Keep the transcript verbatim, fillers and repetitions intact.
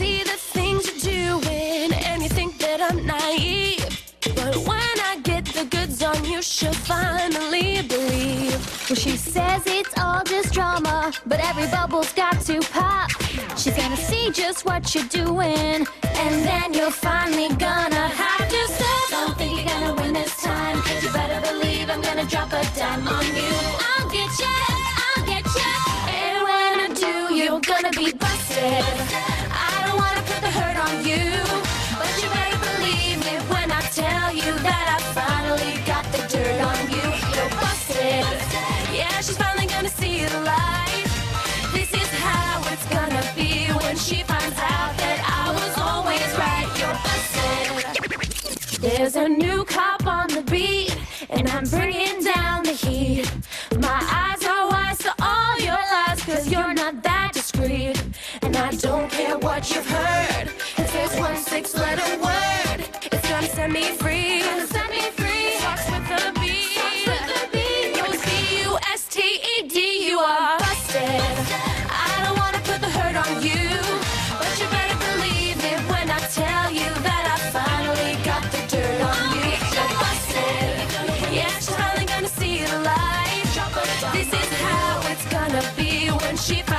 see the things you're doing, and you think that I'm naive. But when I get the goods on you, she'll finally believe. Well, she says it's all just drama, but every bubble's got to pop. She's gonna see just what you're doing, and then you're finally gonna have to stop. Don't think you're gonna win this time, 'cause you better believe I'm gonna drop a dime on you. I'll get ya, I'll get ya, and when I do, you're gonna be busted. I don't wanna put the hurt on you, but you better believe me when I tell you that I finally got the dirt on you. You're busted. Yeah, she's finally gonna see the light. This is how it's gonna be when she finds out that I was always right. You're busted. There's a new cop on the beat, and I'm bringing down the heat. My eyes are wise to all your lies, 'cause you're not that discreet. And I don't care what you've heard, if there's one six-letter word, it's gonna set me free. Gonna set me free. Starts with a B. Starts with a B. Goes B U S T E D. You are busted. I don't wanna put the hurt on you, but you better believe me when I tell you that I finally got the dirt on you. You're busted. Yeah, she's finally gonna see the light. This is how it's gonna be when she